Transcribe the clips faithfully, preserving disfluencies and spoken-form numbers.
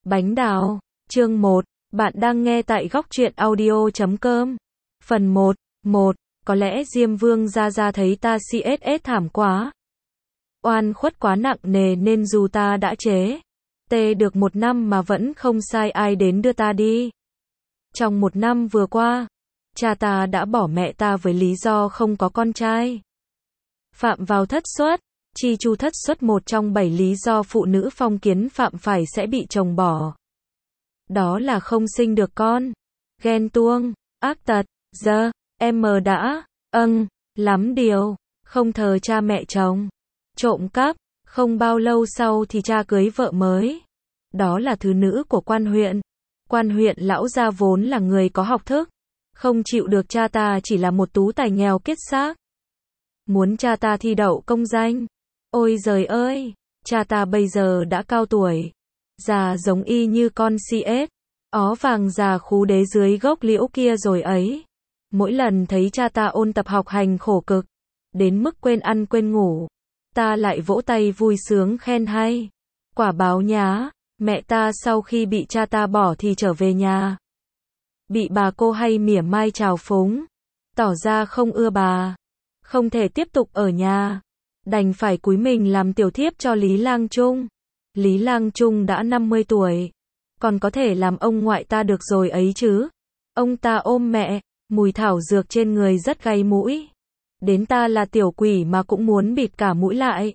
Bánh đào, chương một, bạn đang nghe tại góc truyện audio chấm com. Phần một, một, có lẽ Diêm Vương gia gia thấy ta xê ét ét thảm quá. Oan khuất quá nặng nề nên dù ta đã chế tê được một năm mà vẫn không sai ai đến đưa ta đi. Trong một năm vừa qua, cha ta đã bỏ mẹ ta với lý do không có con trai. Phạm vào thất xuất, chi chu thất xuất một trong bảy lý do phụ nữ phong kiến phạm phải sẽ bị chồng bỏ. Đó là không sinh được con, ghen tuông, ác tật, giờ, em đã, âng, lắm điều, không thờ cha mẹ chồng, trộm cắp, không bao lâu sau thì cha cưới vợ mới. Đó là thứ nữ của quan huyện. Quan huyện lão gia vốn là người có học thức, không chịu được cha ta chỉ là một tú tài nghèo kiết xác. Muốn cha ta thi đậu công danh. Ôi giời ơi, cha ta bây giờ đã cao tuổi, già giống y như con xê ét, ó vàng già khú đế dưới gốc liễu kia rồi ấy. Mỗi lần thấy cha ta ôn tập học hành khổ cực, đến mức quên ăn quên ngủ, ta lại vỗ tay vui sướng khen hay. Quả báo nhá, mẹ ta sau khi bị cha ta bỏ thì trở về nhà. Bị bà cô hay mỉa mai trào phúng, tỏ ra không ưa bà, không thể tiếp tục ở nhà. Đành phải cúi mình làm tiểu thiếp cho Lý Lang Trung. Lý Lang Trung đã năm mươi tuổi, còn có thể làm ông ngoại ta được rồi ấy chứ. Ông ta ôm mẹ, mùi thảo dược trên người rất gây mũi. Đến ta là tiểu quỷ mà cũng muốn bịt cả mũi lại.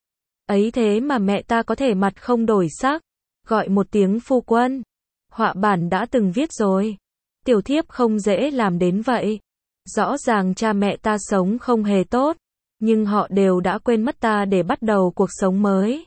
Ấy thế mà mẹ ta có thể mặt không đổi sắc, gọi một tiếng phu quân. Họa bản đã từng viết rồi. Tiểu thiếp không dễ làm đến vậy. Rõ ràng cha mẹ ta sống không hề tốt, nhưng họ đều đã quên mất ta để bắt đầu cuộc sống mới.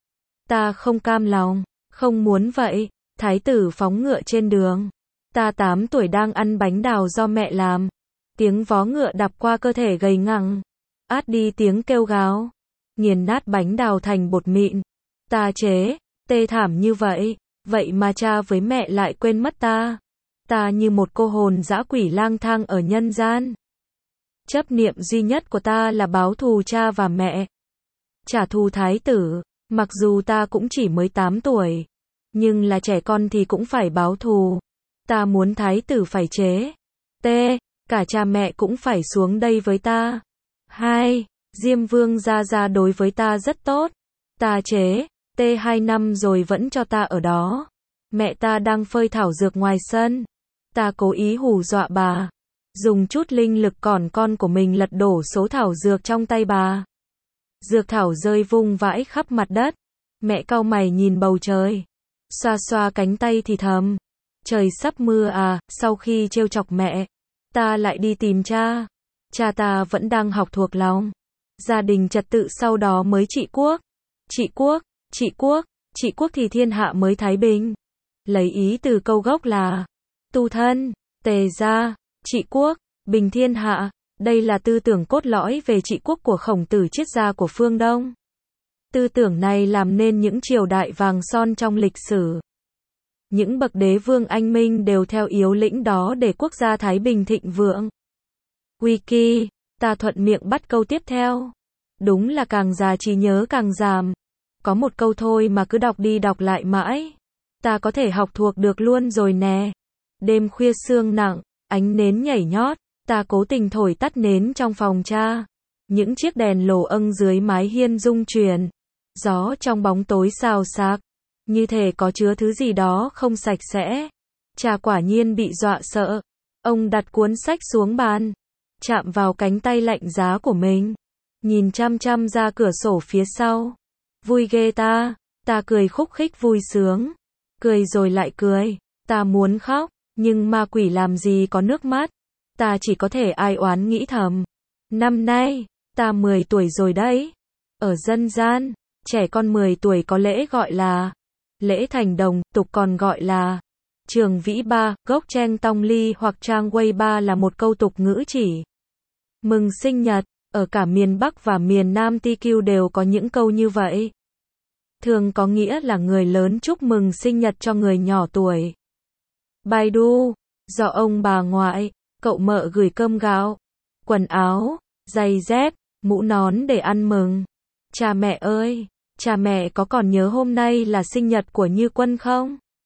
Ta không cam lòng, không muốn vậy. Thái tử phóng ngựa trên đường. Ta tám tuổi đang ăn bánh đào do mẹ làm. Tiếng vó ngựa đạp qua cơ thể gầy ngẳng, át đi tiếng kêu gào, nghiền nát bánh đào thành bột mịn. Ta chế tê thảm như vậy, vậy mà cha với mẹ lại quên mất ta. Ta như một cô hồn dã quỷ lang thang ở nhân gian. Chấp niệm duy nhất của ta là báo thù cha và mẹ, trả thù thái tử. Mặc dù ta cũng chỉ mới tám tuổi, nhưng là trẻ con thì cũng phải báo thù. Ta muốn thái tử phải chế tê, cả cha mẹ cũng phải xuống đây với ta. Hai, Diêm Vương gia gia đối với ta rất tốt. Ta chế tê hai năm rồi vẫn cho ta ở đó. Mẹ ta đang phơi thảo dược ngoài sân. Ta cố ý hù dọa bà, dùng chút linh lực còn con của mình lật đổ số thảo dược trong tay bà. Dược thảo rơi vung vãi khắp mặt đất. Mẹ cau mày nhìn bầu trời, xoa xoa cánh tay thì thầm, trời sắp mưa à. Sau khi trêu chọc mẹ, ta lại đi tìm cha. Cha ta vẫn đang học thuộc lòng gia đình trật tự, sau đó mới trị quốc. Trị quốc, trị quốc, trị quốc thì thiên hạ mới thái bình. Lấy ý từ câu gốc là tu thân, tề gia, trị quốc, bình thiên hạ. Đây là tư tưởng cốt lõi về trị quốc của Khổng Tử triết gia của phương Đông. Tư tưởng này làm nên những triều đại vàng son trong lịch sử. Những bậc đế vương anh minh đều theo yếu lĩnh đó để quốc gia thái bình thịnh vượng. Wiki, ta thuận miệng bắt câu tiếp theo. Đúng là càng già trí nhớ càng giảm. Có một câu thôi mà cứ đọc đi đọc lại mãi, ta có thể học thuộc được luôn rồi nè. Đêm khuya sương nặng, ánh nến nhảy nhót, ta cố tình thổi tắt nến trong phòng cha. Những chiếc đèn lồ âng dưới mái hiên rung chuyển. Gió trong bóng tối xào xạc, như thể có chứa thứ gì đó không sạch sẽ. Cha quả nhiên bị dọa sợ. Ông đặt cuốn sách xuống bàn, chạm vào cánh tay lạnh giá của mình, nhìn chăm chăm ra cửa sổ phía sau. Vui ghê ta. Ta cười khúc khích vui sướng. Cười rồi lại cười. Ta muốn khóc, nhưng ma quỷ làm gì có nước mắt. Ta chỉ có thể ai oán nghĩ thầm. Năm nay, ta mười tuổi rồi đấy. Ở dân gian, trẻ con mười tuổi có lễ gọi là lễ thành đồng, tục còn gọi là trường vĩ ba, gốc Trang Tong Ly hoặc Trang Wei ba là một câu tục ngữ chỉ mừng sinh nhật. Ở cả miền Bắc và miền Nam Ti Kiu đều có những câu như vậy. Thường có nghĩa là người lớn chúc mừng sinh nhật cho người nhỏ tuổi. Baidu, do ông bà ngoại, cậu mợ gửi cơm gạo, quần áo, giày dép, mũ nón để ăn mừng. Cha mẹ ơi, cha mẹ có còn nhớ hôm nay là sinh nhật của Như Quân không?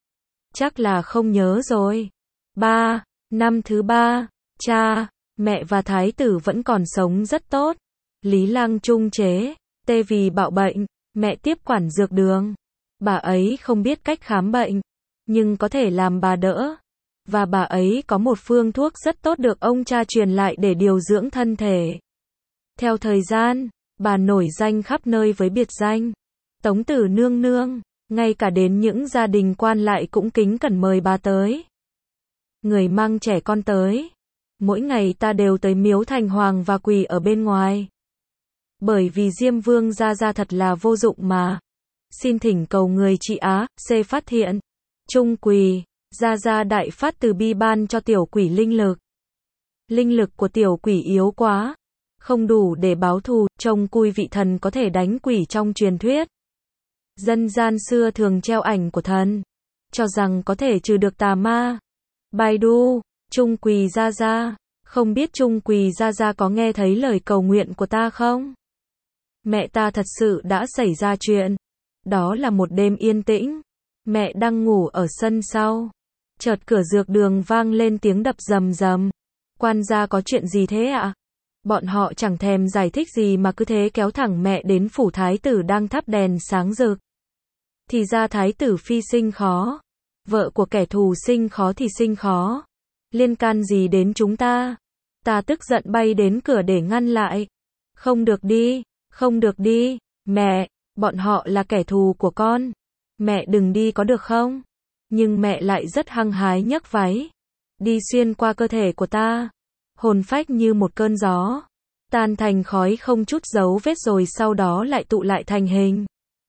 Chắc là không nhớ rồi. ba. Năm thứ ba, cha, mẹ và thái tử vẫn còn sống rất tốt. Lý Lăng trung chế, tê vì bạo bệnh, mẹ tiếp quản dược đường. Bà ấy không biết cách khám bệnh, nhưng có thể làm bà đỡ. Và bà ấy có một phương thuốc rất tốt được ông cha truyền lại để điều dưỡng thân thể. Theo thời gian, bà nổi danh khắp nơi với biệt danh Tống Tử Nương Nương, ngay cả đến những gia đình quan lại cũng kính cẩn mời bà tới. Người mang trẻ con tới. Mỗi ngày ta đều tới miếu thành hoàng và quỳ ở bên ngoài. Bởi vì Diêm Vương Gia Gia thật là vô dụng mà. Xin thỉnh cầu người trị Á, xê phát thiện. Trung quỳ, Gia Gia đại phát từ bi ban cho tiểu quỷ linh lực. Linh lực của tiểu quỷ yếu quá, không đủ để báo thù, trông cui vị thần có thể đánh quỷ trong truyền thuyết. Dân gian xưa thường treo ảnh của thần, cho rằng có thể trừ được tà ma. Baidu, Trung quỳ Gia Gia, không biết Trung quỳ Gia Gia có nghe thấy lời cầu nguyện của ta không? Mẹ ta thật sự đã xảy ra chuyện. Đó là một đêm yên tĩnh, mẹ đang ngủ ở sân sau. Chợt cửa dược đường vang lên tiếng đập rầm rầm. Quan gia có chuyện gì thế ạ? Bọn họ chẳng thèm giải thích gì mà cứ thế kéo thẳng mẹ đến phủ thái tử đang thắp đèn sáng rực. Thì ra thái tử phi sinh khó. Vợ của kẻ thù sinh khó thì sinh khó. Liên can gì đến chúng ta? Ta tức giận bay đến cửa để ngăn lại. Không được đi, không được đi, mẹ, bọn họ là kẻ thù của con. Mẹ đừng đi có được không? Nhưng mẹ lại rất hăng hái nhấc váy. Đi xuyên qua cơ thể của ta. Hồn phách như một cơn gió. Tan thành khói không chút dấu vết rồi sau đó lại tụ lại thành hình.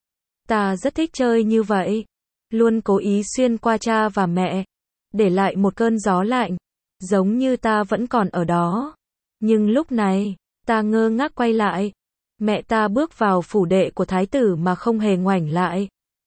Ta rất thích chơi như vậy. Luôn cố ý xuyên qua cha và mẹ. Để lại một cơn gió lạnh. Giống như ta vẫn còn ở đó. Nhưng lúc này, ta ngơ ngác quay lại. Mẹ ta bước vào phủ đệ của thái tử mà không hề ngoảnh lại.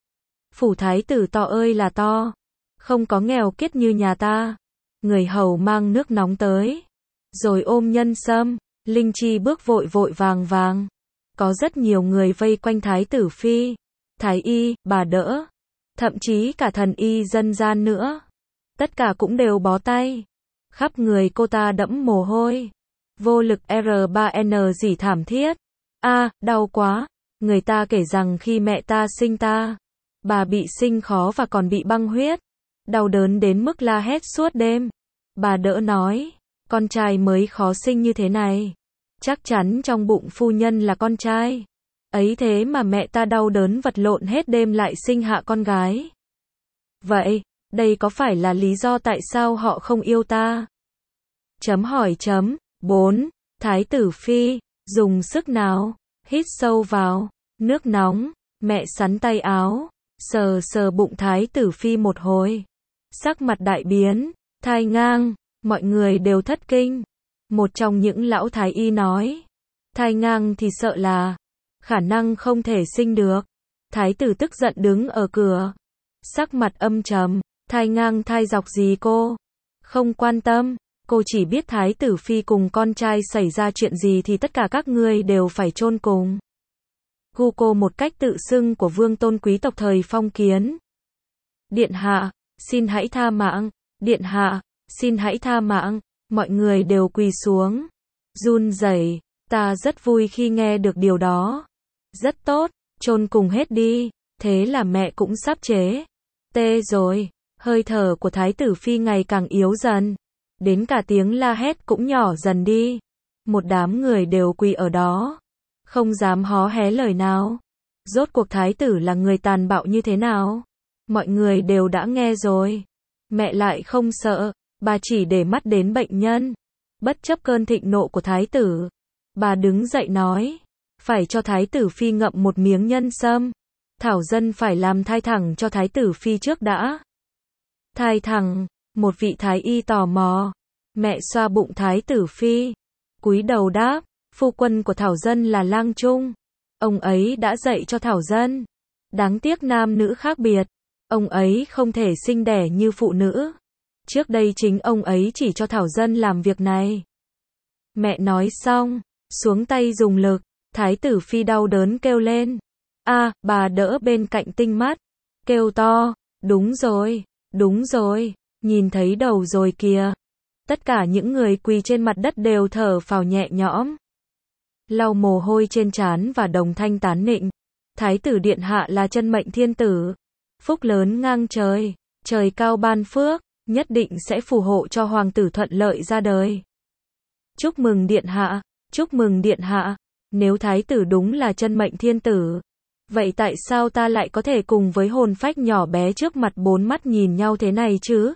Phủ thái tử to ơi là to. Không có nghèo kiết như nhà ta. Người hầu mang nước nóng tới. Rồi ôm nhân sâm. Linh Chi bước vội vội vàng vàng. Có rất nhiều người vây quanh thái tử phi. Thái y, bà đỡ. Thậm chí cả thần y dân gian nữa. Tất cả cũng đều bó tay. Khắp người cô ta đẫm mồ hôi. Vô lực R ba N gì thảm thiết. A, à, đau quá. Người ta kể rằng khi mẹ ta sinh ta, bà bị sinh khó và còn bị băng huyết. Đau đớn đến mức la hét suốt đêm. Bà đỡ nói, con trai mới khó sinh như thế này. Chắc chắn trong bụng phu nhân là con trai. Ấy thế mà mẹ ta đau đớn vật lộn hết đêm lại sinh hạ con gái. Vậy, đây có phải là lý do tại sao họ không yêu ta? Chấm hỏi chấm. bốn. Thái tử phi, dùng sức nào? Hít sâu vào. Nước nóng. Mẹ sắn tay áo. Sờ sờ bụng thái tử phi một hồi. Sắc mặt đại biến. Thai ngang. Mọi người đều thất kinh. Một trong những lão thái y nói. Thai ngang thì sợ là khả năng không thể sinh được. Thái tử tức giận đứng ở cửa. Sắc mặt âm trầm. Thai ngang thai dọc gì cô? Không quan tâm. Cô chỉ biết thái tử phi cùng con trai xảy ra chuyện gì thì tất cả các ngươi đều phải chôn cùng. Gu cô một cách tự xưng của vương tôn quý tộc thời phong kiến. Điện hạ, xin hãy tha mạng. Điện hạ, xin hãy tha mạng. Mọi người đều quỳ xuống. Run rẩy. Ta rất vui khi nghe được điều đó. Rất tốt, chôn cùng hết đi. Thế là mẹ cũng sắp chế. Tê rồi. Hơi thở của thái tử phi ngày càng yếu dần. Đến cả tiếng la hét cũng nhỏ dần đi. Một đám người đều quỳ ở đó. Không dám hó hé lời nào. Rốt cuộc thái tử là người tàn bạo như thế nào? Mọi người đều đã nghe rồi. Mẹ lại không sợ. Bà chỉ để mắt đến bệnh nhân. Bất chấp cơn thịnh nộ của thái tử. Bà đứng dậy nói. Phải cho thái tử phi ngậm một miếng nhân sâm. Thảo dân phải làm thai thẳng cho thái tử phi trước đã. Thai thẳng. Một vị thái y tò mò. Mẹ xoa bụng thái tử phi. Cúi đầu đáp. Phu quân của Thảo dân là Lang Trung. Ông ấy đã dạy cho Thảo dân. Đáng tiếc nam nữ khác biệt. Ông ấy không thể sinh đẻ như phụ nữ. Trước đây chính ông ấy chỉ cho Thảo dân làm việc này. Mẹ nói xong. Xuống tay dùng lực. Thái tử phi đau đớn kêu lên. A, à, bà đỡ bên cạnh tinh mắt. Kêu to. Đúng rồi. Đúng rồi, nhìn thấy đầu rồi kìa. Tất cả những người quỳ trên mặt đất đều thở phào nhẹ nhõm. Lau mồ hôi trên trán và đồng thanh tán nịnh. Thái tử điện hạ là chân mệnh thiên tử. Phúc lớn ngang trời, trời cao ban phước, nhất định sẽ phù hộ cho hoàng tử thuận lợi ra đời. Chúc mừng điện hạ, chúc mừng điện hạ. Nếu thái tử đúng là chân mệnh thiên tử, vậy tại sao ta lại có thể cùng với hồn phách nhỏ bé trước mặt bốn mắt nhìn nhau thế này chứ?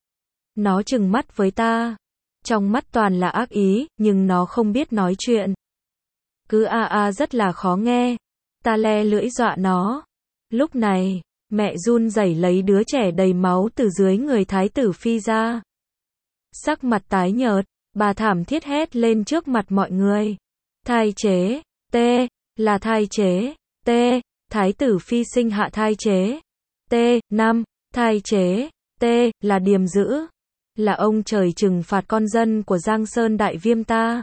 Nó trừng mắt với ta. Trong mắt toàn là ác ý, nhưng nó không biết nói chuyện. Cứ a a rất là khó nghe. Ta le lưỡi dọa nó. Lúc này, mẹ run rẩy lấy đứa trẻ đầy máu từ dưới người thái tử phi ra. Sắc mặt tái nhợt, bà thảm thiết hét lên trước mặt mọi người. Thai chế, T, là thai chế, T, thái tử phi sinh hạ thai chế. T, năm, thai chế, T, là điềm dữ. Là ông trời trừng phạt con dân của Giang Sơn Đại Viêm ta.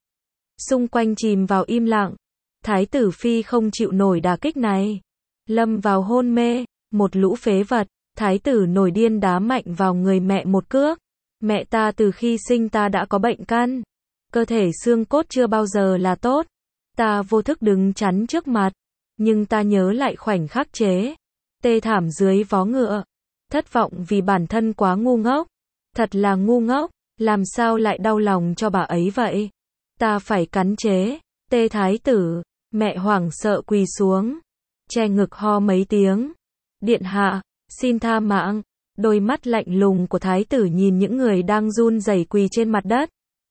Xung quanh chìm vào im lặng. Thái tử phi không chịu nổi đả kích này. Lâm vào hôn mê, một lũ phế vật. Thái tử nổi điên đá mạnh vào người mẹ một cước. Mẹ ta từ khi sinh ta đã có bệnh căn. Cơ thể xương cốt chưa bao giờ là tốt. Ta vô thức đứng chắn trước mặt. Nhưng ta nhớ lại khoảnh khắc chế. Tê thảm dưới vó ngựa. Thất vọng vì bản thân quá ngu ngốc. Thật là ngu ngốc. Làm sao lại đau lòng cho bà ấy vậy? Ta phải cắn chế. Tê thái tử. Mẹ hoảng sợ quỳ xuống. Che ngực ho mấy tiếng. Điện hạ, xin tha mạng. Đôi mắt lạnh lùng của thái tử nhìn những người đang run rẩy quỳ trên mặt đất.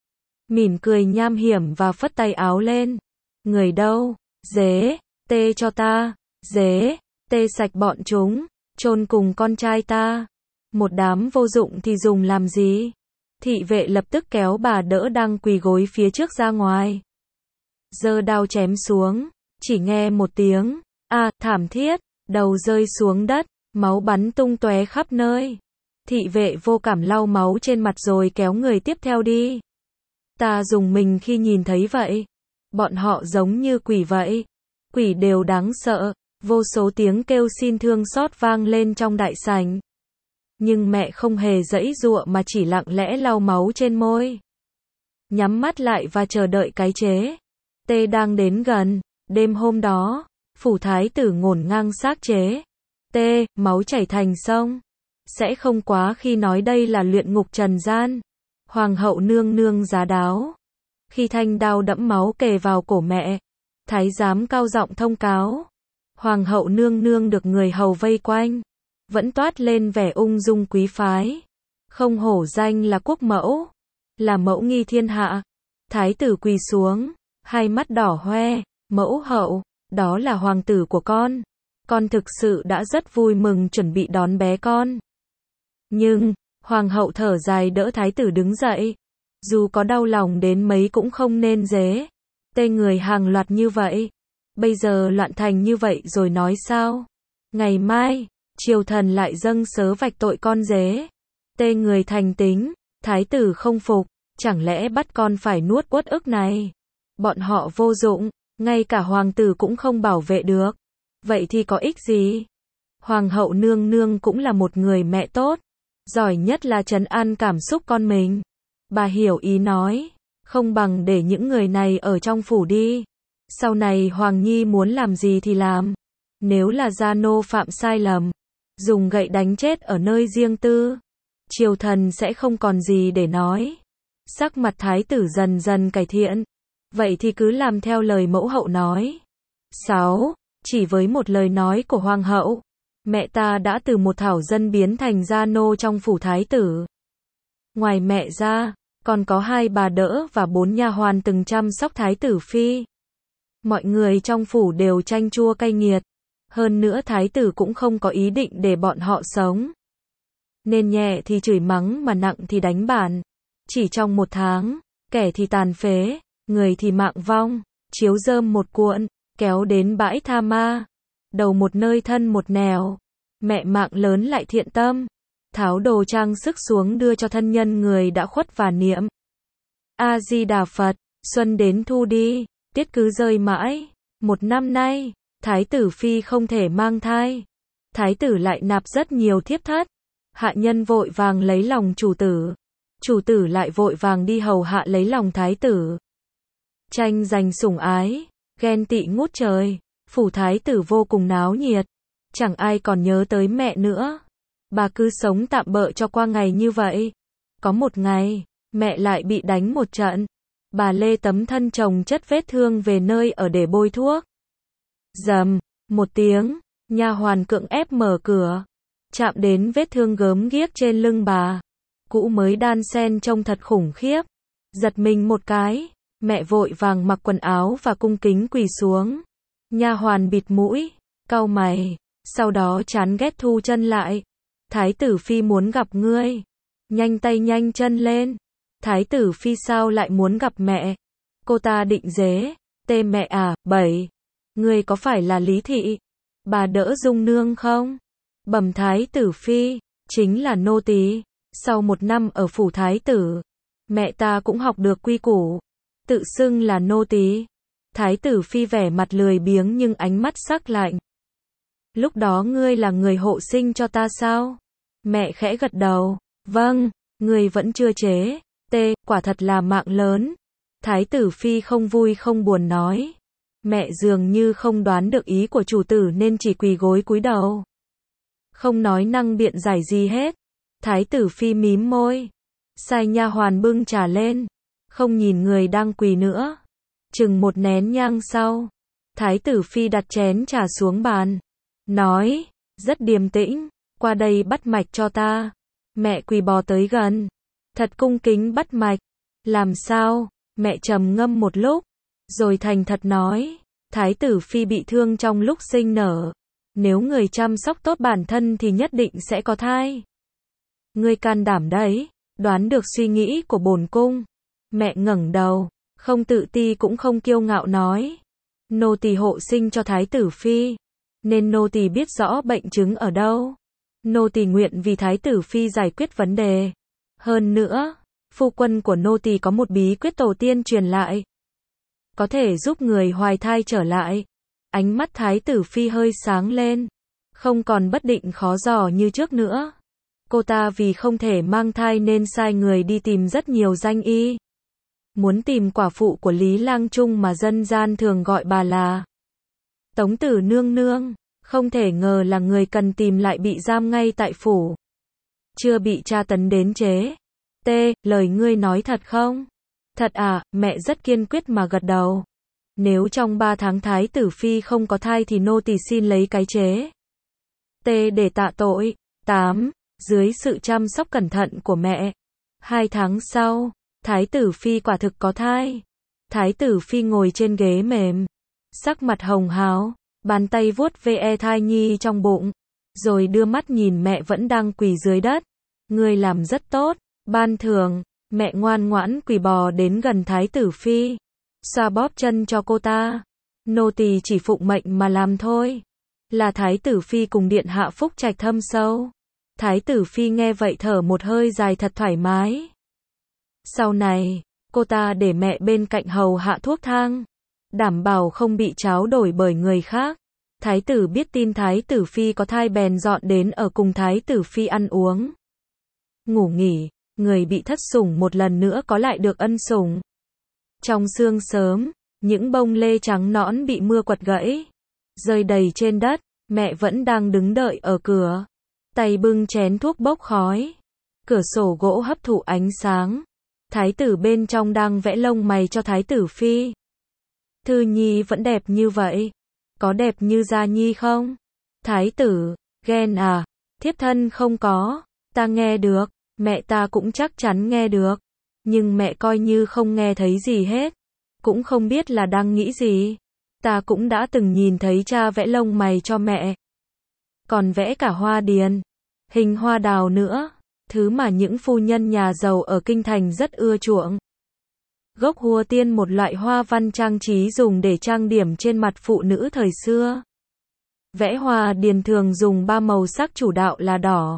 Mỉm cười nham hiểm và phất tay áo lên. Người đâu? Dế, tê cho ta. Dế, tê sạch bọn chúng. Chôn cùng con trai ta. Một đám vô dụng thì dùng làm gì? Thị vệ lập tức kéo bà đỡ đang quỳ gối phía trước ra ngoài. Giơ đao chém xuống. Chỉ nghe một tiếng. A, thảm thiết. Đầu rơi xuống đất. Máu bắn tung tóe khắp nơi. Thị vệ vô cảm lau máu trên mặt rồi kéo người tiếp theo đi. Ta rùng mình khi nhìn thấy vậy. Bọn họ giống như quỷ vậy. Quỷ đều đáng sợ. Vô số tiếng kêu xin thương xót vang lên trong đại sảnh. Nhưng mẹ không hề giãy giụa mà chỉ lặng lẽ lau máu trên môi. Nhắm mắt lại và chờ đợi cái chế. Tê đang đến gần. Đêm hôm đó, phủ thái tử ngổn ngang xác chế. Tê, máu chảy thành sông. Sẽ không quá khi nói đây là luyện ngục trần gian. Hoàng hậu nương nương giá đáo. Khi thanh đao đẫm máu kề vào cổ mẹ, thái giám cao giọng thông cáo. Hoàng hậu nương nương được người hầu vây quanh, vẫn toát lên vẻ ung dung quý phái. Không hổ danh là quốc mẫu, là mẫu nghi thiên hạ. Thái tử quỳ xuống, hai mắt đỏ hoe. Mẫu hậu, đó là hoàng tử của con. Con thực sự đã rất vui mừng chuẩn bị đón bé con. Nhưng, hoàng hậu thở dài đỡ thái tử đứng dậy. Dù có đau lòng đến mấy cũng không nên dế. Tê người hàng loạt như vậy. Bây giờ loạn thành như vậy rồi nói sao? Ngày mai, triều thần lại dâng sớ vạch tội con dế. Tê người thành tính, thái tử không phục. Chẳng lẽ bắt con phải nuốt uất ức này? Bọn họ vô dụng, ngay cả hoàng tử cũng không bảo vệ được. Vậy thì có ích gì? Hoàng hậu nương nương cũng là một người mẹ tốt. Giỏi nhất là trấn an cảm xúc con mình. Bà hiểu ý nói. Không bằng để những người này ở trong phủ đi. Sau này Hoàng Nhi muốn làm gì thì làm. Nếu là gia nô phạm sai lầm, dùng gậy đánh chết ở nơi riêng tư, triều thần sẽ không còn gì để nói. Sắc mặt thái tử dần dần cải thiện. Vậy thì cứ làm theo lời mẫu hậu nói. sáu. Chỉ với một lời nói của hoàng hậu, mẹ ta đã từ một thảo dân biến thành gia nô trong phủ thái tử. Ngoài mẹ ra, còn có hai bà đỡ và bốn nha hoàn từng chăm sóc thái tử phi. Mọi người trong phủ đều chanh chua cay nghiệt. Hơn nữa thái tử cũng không có ý định để bọn họ sống. Nên nhẹ thì chửi mắng mà nặng thì đánh bản. Chỉ trong một tháng, kẻ thì tàn phế, người thì mạng vong, chiếu rơm một cuộn, kéo đến bãi tha ma. Đầu một nơi thân một nẻo. Mẹ mạng lớn lại thiện tâm. Tháo đồ trang sức xuống đưa cho thân nhân người đã khuất và niệm. A-di-đà Phật, xuân đến thu đi, tiết cứ rơi mãi. Một năm nay, thái tử phi không thể mang thai. Thái tử lại nạp rất nhiều thiếp thất. Hạ nhân vội vàng lấy lòng chủ tử. Chủ tử lại vội vàng đi hầu hạ lấy lòng thái tử. Tranh giành sủng ái, ghen tị ngút trời. Phủ thái tử vô cùng náo nhiệt. Chẳng ai còn nhớ tới mẹ nữa. Bà cứ sống tạm bợ cho qua ngày như vậy. Có một ngày, mẹ lại bị đánh một trận. Bà lê tấm thân chồng chất vết thương về nơi ở để bôi thuốc. Rầm, một tiếng, nha hoàn cưỡng ép mở cửa. Chạm đến vết thương gớm ghiếc trên lưng bà. Cũ mới đan xen trông thật khủng khiếp. Giật mình một cái, mẹ vội vàng mặc quần áo và cung kính quỳ xuống. Nha hoàn bịt mũi, cau mày, sau đó chán ghét thu chân lại. Thái tử phi muốn gặp ngươi. Nhanh tay nhanh chân lên. Thái tử phi sao lại muốn gặp mẹ? Cô ta định dế. Tê mẹ à, bảy. Ngươi có phải là Lý Thị? Bà đỡ Dung nương không? Bẩm thái tử phi, chính là nô tỳ. Sau một năm ở phủ thái tử, mẹ ta cũng học được quy củ. Tự xưng là nô tỳ. Thái tử phi vẻ mặt lười biếng nhưng ánh mắt sắc lạnh. Lúc đó ngươi là người hộ sinh cho ta sao? Mẹ khẽ gật đầu. Vâng, ngươi vẫn chưa chế. Tê, quả thật là mạng lớn. Thái tử phi không vui không buồn nói. Mẹ dường như không đoán được ý của chủ tử nên chỉ quỳ gối cúi đầu. Không nói năng biện giải gì hết. Thái tử phi mím môi. Sai nha hoàn bưng trà lên. Không nhìn người đang quỳ nữa. Chừng một nén nhang sau. Thái tử phi đặt chén trà xuống bàn. Nói, rất điềm tĩnh. Qua đây bắt mạch cho ta. Mẹ quỳ bò tới gần. Thật cung kính bắt mạch. Làm sao? Mẹ trầm ngâm một lúc. Rồi thành thật nói. Thái tử phi bị thương trong lúc sinh nở. Nếu người chăm sóc tốt bản thân thì nhất định sẽ có thai. Ngươi can đảm đấy. Đoán được suy nghĩ của bổn cung. Mẹ ngẩng đầu. Không tự ti cũng không kiêu ngạo nói. Nô tỳ hộ sinh cho thái tử phi. Nên nô tỳ biết rõ bệnh chứng ở đâu. Nô tỳ nguyện vì thái tử phi giải quyết vấn đề. Hơn nữa, phu quân của nô tỳ có một bí quyết tổ tiên truyền lại. Có thể giúp người hoài thai trở lại. Ánh mắt thái tử phi hơi sáng lên. Không còn bất định khó dò như trước nữa. Cô ta vì không thể mang thai nên sai người đi tìm rất nhiều danh y. Muốn tìm quả phụ của Lý Lang Trung mà dân gian thường gọi bà là Tống Tử Nương Nương. Không thể ngờ là người cần tìm lại bị giam ngay tại phủ. Chưa bị tra tấn đến chế. T, lời ngươi nói thật không? Thật à, mẹ rất kiên quyết mà gật đầu. Nếu trong ba tháng thái tử phi không có thai thì nô tỳ xin lấy cái chế. T để tạ tội. tám. Dưới sự chăm sóc cẩn thận của mẹ. Hai tháng sau, thái tử phi quả thực có thai. Thái tử phi ngồi trên ghế mềm. Sắc mặt hồng hào. Bàn tay vuốt ve thai nhi trong bụng. Rồi đưa mắt nhìn mẹ vẫn đang quỳ dưới đất. Ngươi làm rất tốt. Ban thường, mẹ ngoan ngoãn quỳ bò đến gần thái tử phi. Xoa bóp chân cho cô ta. Nô tỳ chỉ phụng mệnh mà làm thôi. Là thái tử phi cùng điện hạ phúc trạch thâm sâu. Thái tử phi nghe vậy thở một hơi dài thật thoải mái. Sau này, cô ta để mẹ bên cạnh hầu hạ thuốc thang. Đảm bảo không bị tráo đổi bởi người khác. Thái tử biết tin thái tử phi có thai bèn dọn đến ở cùng thái tử phi ăn uống. Ngủ nghỉ, người bị thất sủng một lần nữa có lại được ân sủng. Trong sương sớm, những bông lê trắng nõn bị mưa quật gãy. Rơi đầy trên đất, mẹ vẫn đang đứng đợi ở cửa. Tay bưng chén thuốc bốc khói. Cửa sổ gỗ hấp thụ ánh sáng. Thái tử bên trong đang vẽ lông mày cho thái tử phi. Thư nhi vẫn đẹp như vậy. Có đẹp như Gia Nhi không? Thái tử, ghen à? Thiếp thân không có. Ta nghe được. Mẹ ta cũng chắc chắn nghe được. Nhưng mẹ coi như không nghe thấy gì hết. Cũng không biết là đang nghĩ gì. Ta cũng đã từng nhìn thấy cha vẽ lông mày cho mẹ. Còn vẽ cả hoa điền. Hình hoa đào nữa. Thứ mà những phu nhân nhà giàu ở kinh thành rất ưa chuộng. Gốc hua tiên một loại hoa văn trang trí dùng để trang điểm trên mặt phụ nữ thời xưa. Vẽ hoa điền thường dùng ba màu sắc chủ đạo là đỏ,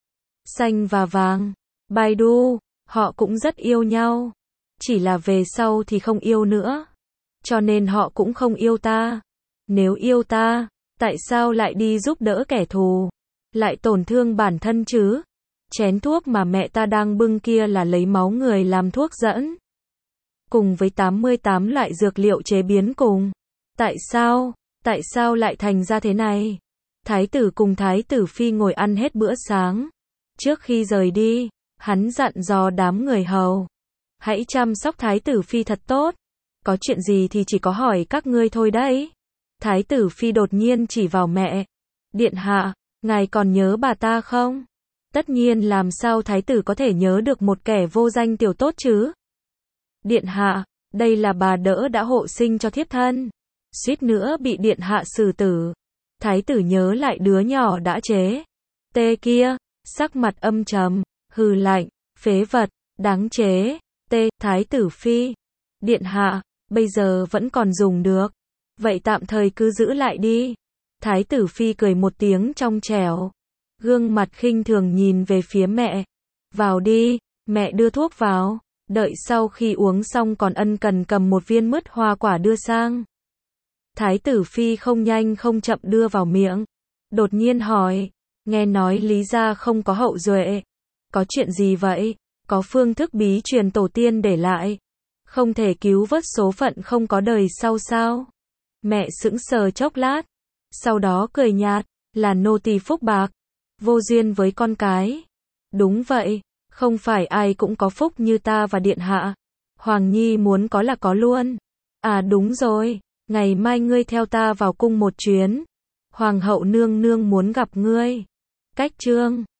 xanh và vàng. Baidu, họ cũng rất yêu nhau. Chỉ là về sau thì không yêu nữa. Cho nên họ cũng không yêu ta. Nếu yêu ta, tại sao lại đi giúp đỡ kẻ thù? Lại tổn thương bản thân chứ? Chén thuốc mà mẹ ta đang bưng kia là lấy máu người làm thuốc dẫn. Cùng với tám mươi tám loại dược liệu chế biến cùng. Tại sao? Tại sao lại thành ra thế này? Thái tử cùng Thái tử Phi ngồi ăn hết bữa sáng. Trước khi rời đi, hắn dặn dò đám người hầu. Hãy chăm sóc Thái tử Phi thật tốt. Có chuyện gì thì chỉ có hỏi các ngươi thôi đấy. Thái tử Phi đột nhiên chỉ vào mẹ. Điện hạ, ngài còn nhớ bà ta không? Tất nhiên, làm sao thái tử có thể nhớ được một kẻ vô danh tiểu tốt chứ? Điện hạ, đây là bà đỡ đã hộ sinh cho thiếp thân. Suýt nữa bị điện hạ xử tử. Thái tử nhớ lại đứa nhỏ đã chế. Tê kia, sắc mặt âm trầm, hừ lạnh, phế vật, đáng chế. Tê, Thái tử Phi. Điện hạ, bây giờ vẫn còn dùng được. Vậy tạm thời cứ giữ lại đi. Thái tử Phi cười một tiếng trong trẻo. Gương mặt khinh thường nhìn về phía mẹ. Vào đi, mẹ đưa thuốc vào. Đợi sau khi uống xong còn ân cần cầm một viên mứt hoa quả đưa sang. Thái tử Phi không nhanh không chậm đưa vào miệng. Đột nhiên hỏi, nghe nói Lý gia không có hậu duệ. Có chuyện gì vậy? Có phương thức bí truyền tổ tiên để lại. Không thể cứu vớt số phận không có đời sau sao? Mẹ sững sờ chốc lát. Sau đó cười nhạt, là nô tỳ phúc bạc. Vô duyên với con cái. Đúng vậy, không phải ai cũng có phúc như ta và điện hạ. Hoàng Nhi muốn có là có luôn. À đúng rồi, ngày mai ngươi theo ta vào cung một chuyến. Hoàng hậu nương nương muốn gặp ngươi. Cách chương